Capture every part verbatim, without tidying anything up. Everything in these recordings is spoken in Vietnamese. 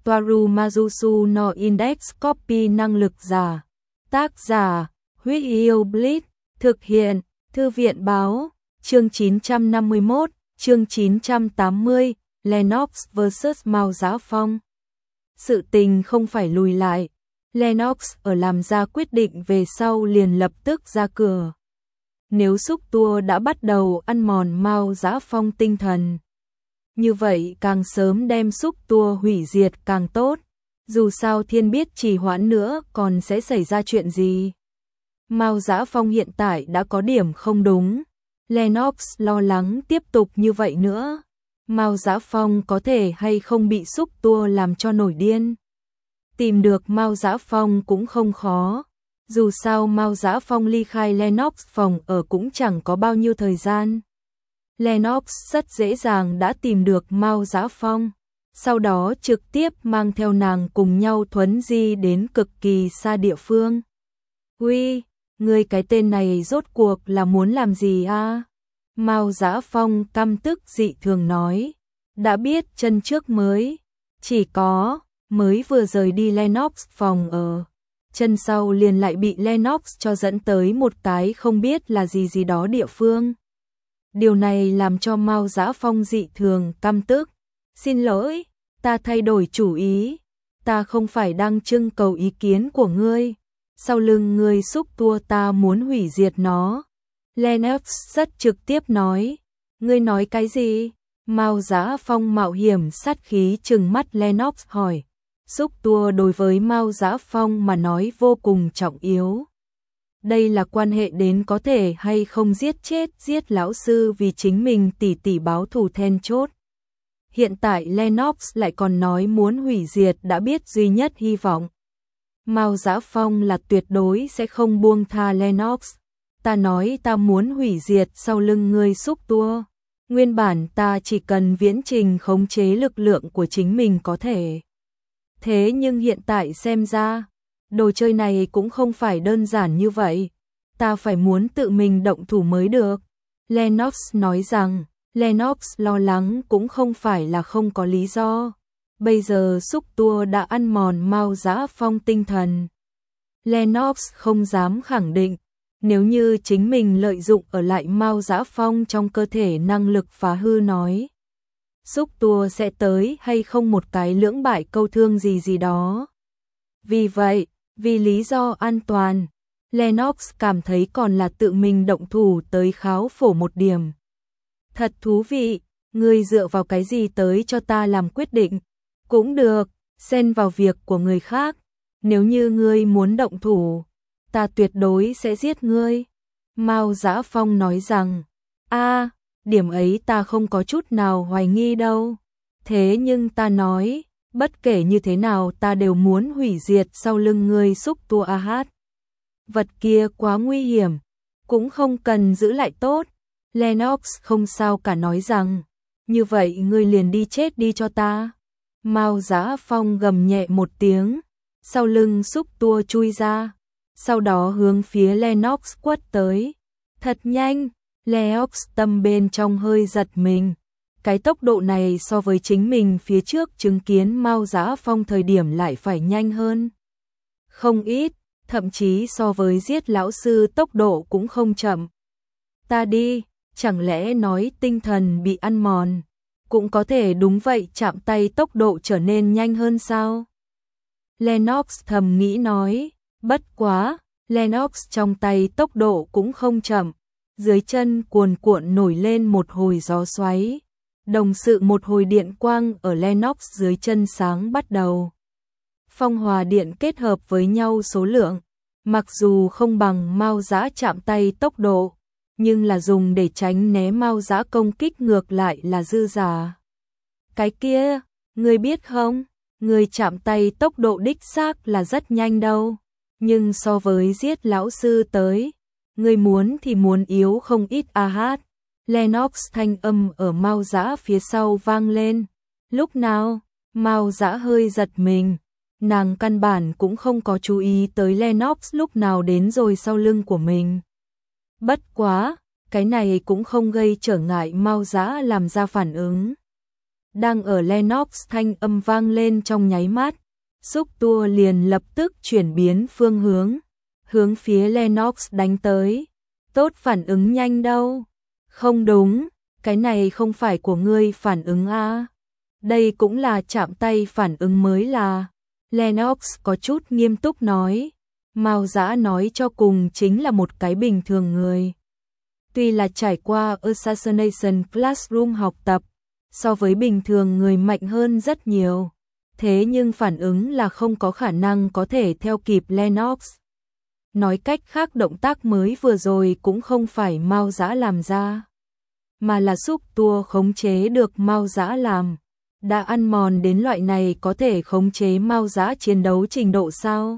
Toaru Majusu no Index Copy năng lực giả. Tác giả, Huyết Yêu Blitz, thực hiện, Thư viện báo, chương chín trăm năm mươi mốt, chương chín trăm tám mươi, Lennox versus Mao Dã Phong. Sự tình không phải lùi lại, Lennox ở làm ra quyết định về sau liền lập tức ra cửa. Nếu xúc tua đã bắt đầu ăn mòn Mao Dã Phong tinh thần, như vậy càng sớm đem xúc tua hủy diệt càng tốt, dù sao thiên biết trì hoãn nữa còn sẽ xảy ra chuyện gì. Mao Dã Phong hiện tại đã có điểm không đúng, Lennox lo lắng tiếp tục như vậy nữa, Mao Dã Phong có thể hay không bị xúc tua làm cho nổi điên. Tìm được Mao Dã Phong cũng không khó, dù sao Mao Dã Phong ly khai Lennox phòng ở cũng chẳng có bao nhiêu thời gian. Lennox rất dễ dàng đã tìm được Mao Dã Phong, sau đó trực tiếp mang theo nàng cùng nhau thuấn di đến cực kỳ xa địa phương. Uy, ngươi cái tên này rốt cuộc là muốn làm gì a? Mao Dã Phong căm tức dị thường nói, đã biết chân trước mới, chỉ có, mới vừa rời đi Lennox phòng ở, chân sau liền lại bị Lennox cho dẫn tới một cái không biết là gì gì đó địa phương. Điều này làm cho Mao Dã Phong dị thường căm tức. Xin lỗi, ta thay đổi chủ ý, ta không phải đang trưng cầu ý kiến của ngươi, sau lưng ngươi xúc tua ta muốn hủy diệt nó. Lennox rất trực tiếp nói, ngươi nói cái gì? Mao Dã Phong mạo hiểm sát khí trừng mắt Lennox hỏi, xúc tua đối với Mao Dã Phong mà nói vô cùng trọng yếu. Đây là quan hệ đến có thể hay không giết chết giết lão sư vì chính mình tỉ tỉ báo thù then chốt. Hiện tại Lennox lại còn nói muốn hủy diệt đã biết duy nhất hy vọng. Mao Dã Phong là tuyệt đối sẽ không buông tha Lennox. Ta nói ta muốn hủy diệt sau lưng ngươi xúc tua. Nguyên bản ta chỉ cần viễn trình khống chế lực lượng của chính mình có thể. Thế nhưng hiện tại xem ra, đồ chơi này cũng không phải đơn giản như vậy. Ta phải muốn tự mình động thủ mới được. Lennox nói rằng, Lennox lo lắng cũng không phải là không có lý do. Bây giờ xúc tua đã ăn mòn Mao Dã Phong tinh thần. Lennox không dám khẳng định, nếu như chính mình lợi dụng ở lại Mao Dã Phong trong cơ thể năng lực phá hư nói. Xúc tua sẽ tới hay không một cái lưỡng bại câu thương gì gì đó. Vì vậy, vì lý do an toàn, Lennox cảm thấy còn là tự mình động thủ tới kháo phổ một điểm. Thật thú vị, ngươi dựa vào cái gì tới cho ta làm quyết định? Cũng được, xen vào việc của người khác. Nếu như ngươi muốn động thủ, ta tuyệt đối sẽ giết ngươi. Mao Dã Phong nói rằng, a, điểm ấy ta không có chút nào hoài nghi đâu. Thế nhưng ta nói, bất kể như thế nào ta đều muốn hủy diệt sau lưng ngươi xúc tua a hát. Vật kia quá nguy hiểm, cũng không cần giữ lại tốt. Lennox không sao cả nói rằng, như vậy ngươi liền đi chết đi cho ta. Mao Dã Phong gầm nhẹ một tiếng, sau lưng xúc tua chui ra, sau đó hướng phía Lennox quất tới. Thật nhanh, Lennox tâm bên trong hơi giật mình. Cái tốc độ này so với chính mình phía trước chứng kiến Mao Dã Phong thời điểm lại phải nhanh hơn. Không ít, thậm chí so với giết lão sư tốc độ cũng không chậm. Ta đi, chẳng lẽ nói tinh thần bị ăn mòn, cũng có thể đúng vậy chạm tay tốc độ trở nên nhanh hơn sao? Lennox thầm nghĩ nói, bất quá, Lennox trong tay tốc độ cũng không chậm, dưới chân cuồn cuộn nổi lên một hồi gió xoáy. Đồng sự một hồi điện quang ở Lennox dưới chân sáng bắt đầu. Phong hòa điện kết hợp với nhau số lượng, mặc dù không bằng Mao Dã chạm tay tốc độ, nhưng là dùng để tránh né Mao Dã công kích ngược lại là dư giả. Cái kia, ngươi biết không, ngươi chạm tay tốc độ đích xác là rất nhanh đâu, nhưng so với giết lão sư tới, ngươi muốn thì muốn yếu không ít a hát. Lennox thanh âm ở Mao Dã phía sau vang lên. Lúc nào, Mao Dã hơi giật mình, nàng căn bản cũng không có chú ý tới Lennox lúc nào đến rồi sau lưng của mình. Bất quá, cái này cũng không gây trở ngại Mao Dã làm ra phản ứng. Đang ở Lennox thanh âm vang lên trong nháy mắt, xúc tua liền lập tức chuyển biến phương hướng, hướng phía Lennox đánh tới. Tốt phản ứng nhanh đâu. Không đúng, cái này không phải của ngươi phản ứng a. Đây cũng là chạm tay phản ứng mới là. Lennox có chút nghiêm túc nói. Mao Dã nói cho cùng chính là một cái bình thường người. Tuy là trải qua Assassination Classroom học tập, so với bình thường người mạnh hơn rất nhiều. Thế nhưng phản ứng là không có khả năng có thể theo kịp Lennox. Nói cách khác động tác mới vừa rồi cũng không phải Mao Dã làm ra, mà là xúc tua khống chế được Mao Dã làm. Đã ăn mòn đến loại này có thể khống chế Mao Dã chiến đấu trình độ sao?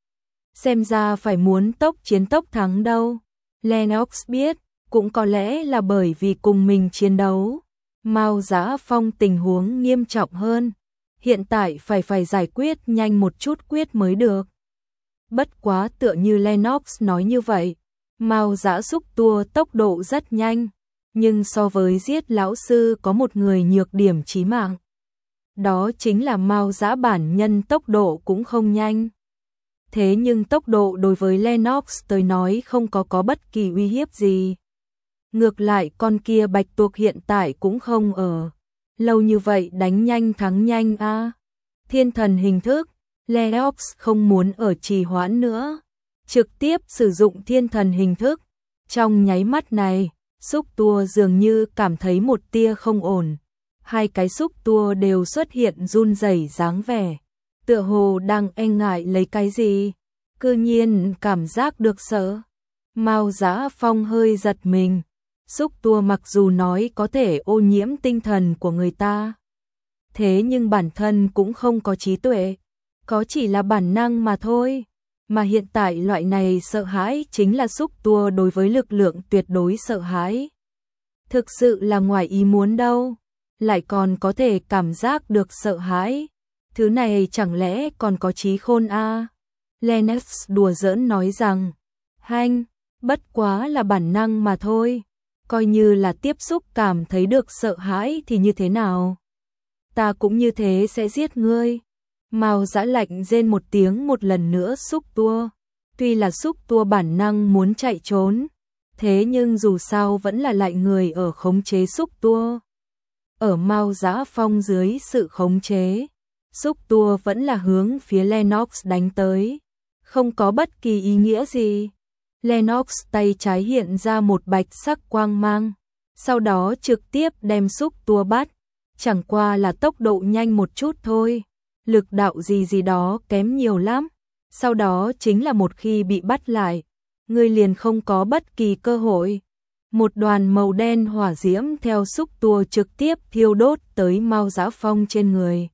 Xem ra phải muốn tốc chiến tốc thắng đâu. Lennox biết, cũng có lẽ là bởi vì cùng mình chiến đấu. Mao Dã Phong tình huống nghiêm trọng hơn. Hiện tại phải phải giải quyết nhanh một chút quyết mới được. Bất quá tựa như Lennox nói như vậy, Mao Dã xúc tua tốc độ rất nhanh, nhưng so với giết lão sư có một người nhược điểm chí mạng. Đó chính là Mao Dã bản nhân tốc độ cũng không nhanh. Thế nhưng tốc độ đối với Lennox tới nói không có có bất kỳ uy hiếp gì. Ngược lại con kia bạch tuộc hiện tại cũng không ở. Lâu như vậy đánh nhanh thắng nhanh a. À. Thiên thần hình thức, Lennox không muốn ở trì hoãn nữa. Trực tiếp sử dụng thiên thần hình thức. Trong nháy mắt này, xúc tua dường như cảm thấy một tia không ổn. Hai cái xúc tua đều xuất hiện run rẩy dáng vẻ. Tựa hồ đang e ngại lấy cái gì. Cư nhiên cảm giác được sợ. Mao Dã Phong hơi giật mình. Xúc tua mặc dù nói có thể ô nhiễm tinh thần của người ta. Thế nhưng bản thân cũng không có trí tuệ. Có chỉ là bản năng mà thôi. Mà hiện tại loại này sợ hãi chính là xúc tua đối với lực lượng tuyệt đối sợ hãi. Thực sự là ngoài ý muốn đâu. Lại còn có thể cảm giác được sợ hãi. Thứ này chẳng lẽ còn có trí khôn a? À? Lennox đùa giỡn nói rằng, hanh, bất quá là bản năng mà thôi. Coi như là tiếp xúc cảm thấy được sợ hãi thì như thế nào? Ta cũng như thế sẽ giết ngươi. Mao Dã lạnh rên một tiếng một lần nữa xúc tua. Tuy là xúc tua bản năng muốn chạy trốn, thế nhưng dù sao vẫn là lại người ở khống chế xúc tua. Ở Mao Dã Phong dưới sự khống chế, xúc tua vẫn là hướng phía Lennox đánh tới. Không có bất kỳ ý nghĩa gì. Lennox tay trái hiện ra một bạch sắc quang mang, sau đó trực tiếp đem xúc tua bắt. Chẳng qua là tốc độ nhanh một chút thôi. Lực đạo gì gì đó kém nhiều lắm. Sau đó chính là một khi bị bắt lại, ngươi liền không có bất kỳ cơ hội. Một đoàn màu đen hỏa diễm theo xúc tua trực tiếp thiêu đốt tới Mao Dã Phong trên người.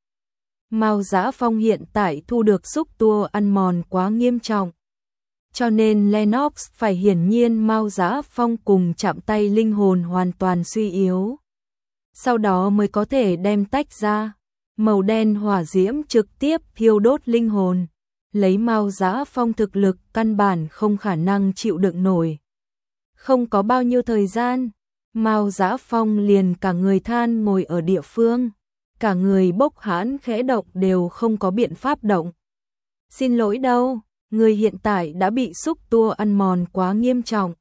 Mao Dã Phong hiện tại thu được xúc tua ăn mòn quá nghiêm trọng. Cho nên Lennox phải hiển nhiên Mao Dã Phong cùng chạm tay linh hồn hoàn toàn suy yếu. Sau đó mới có thể đem tách ra. Màu đen hỏa diễm trực tiếp thiêu đốt linh hồn. Lấy Mao Dã Phong thực lực căn bản không khả năng chịu đựng nổi. Không có bao nhiêu thời gian, Mao Dã Phong liền cả người than ngồi ở địa phương. Cả người bốc hãn khẽ động đều không có biện pháp động. Xin lỗi đâu, người hiện tại đã bị xúc tua ăn mòn quá nghiêm trọng.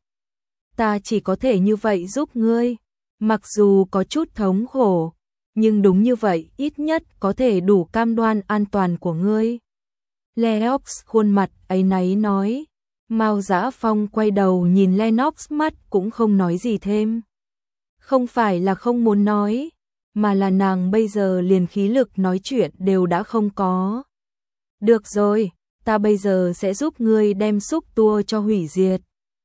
Ta chỉ có thể như vậy giúp ngươi. Mặc dù có chút thống khổ, nhưng đúng như vậy ít nhất có thể đủ cam đoan an toàn của ngươi. Lennox khuôn mặt áy náy nói. Mao Dã Phong quay đầu nhìn Lennox mắt cũng không nói gì thêm. Không phải là không muốn nói, mà là nàng bây giờ liền khí lực nói chuyện đều đã không có. Được rồi, ta bây giờ sẽ giúp ngươi đem xúc tua cho hủy diệt.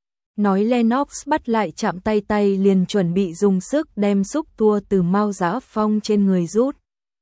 Nói Lennox bắt lại chạm tay tay liền chuẩn bị dùng sức đem xúc tua từ Mao Dã Phong trên người rút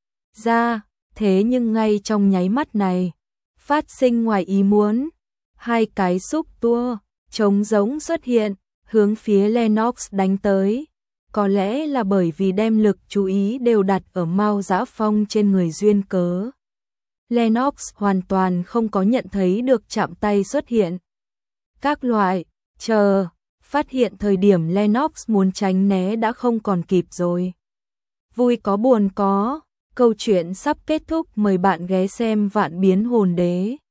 ra. Thế nhưng ngay trong nháy mắt này, phát sinh ngoài ý muốn. Hai cái xúc tua trống giống xuất hiện, hướng phía Lennox đánh tới. Có lẽ là bởi vì đem lực chú ý đều đặt ở Mao Dã Phong trên người duyên cớ. Lennox hoàn toàn không có nhận thấy được chạm tay xuất hiện. Các loại, chờ, phát hiện thời điểm Lennox muốn tránh né đã không còn kịp rồi. vui có buồn có, câu chuyện sắp kết thúc, mời bạn ghé xem Vạn Biến Hồn Đế.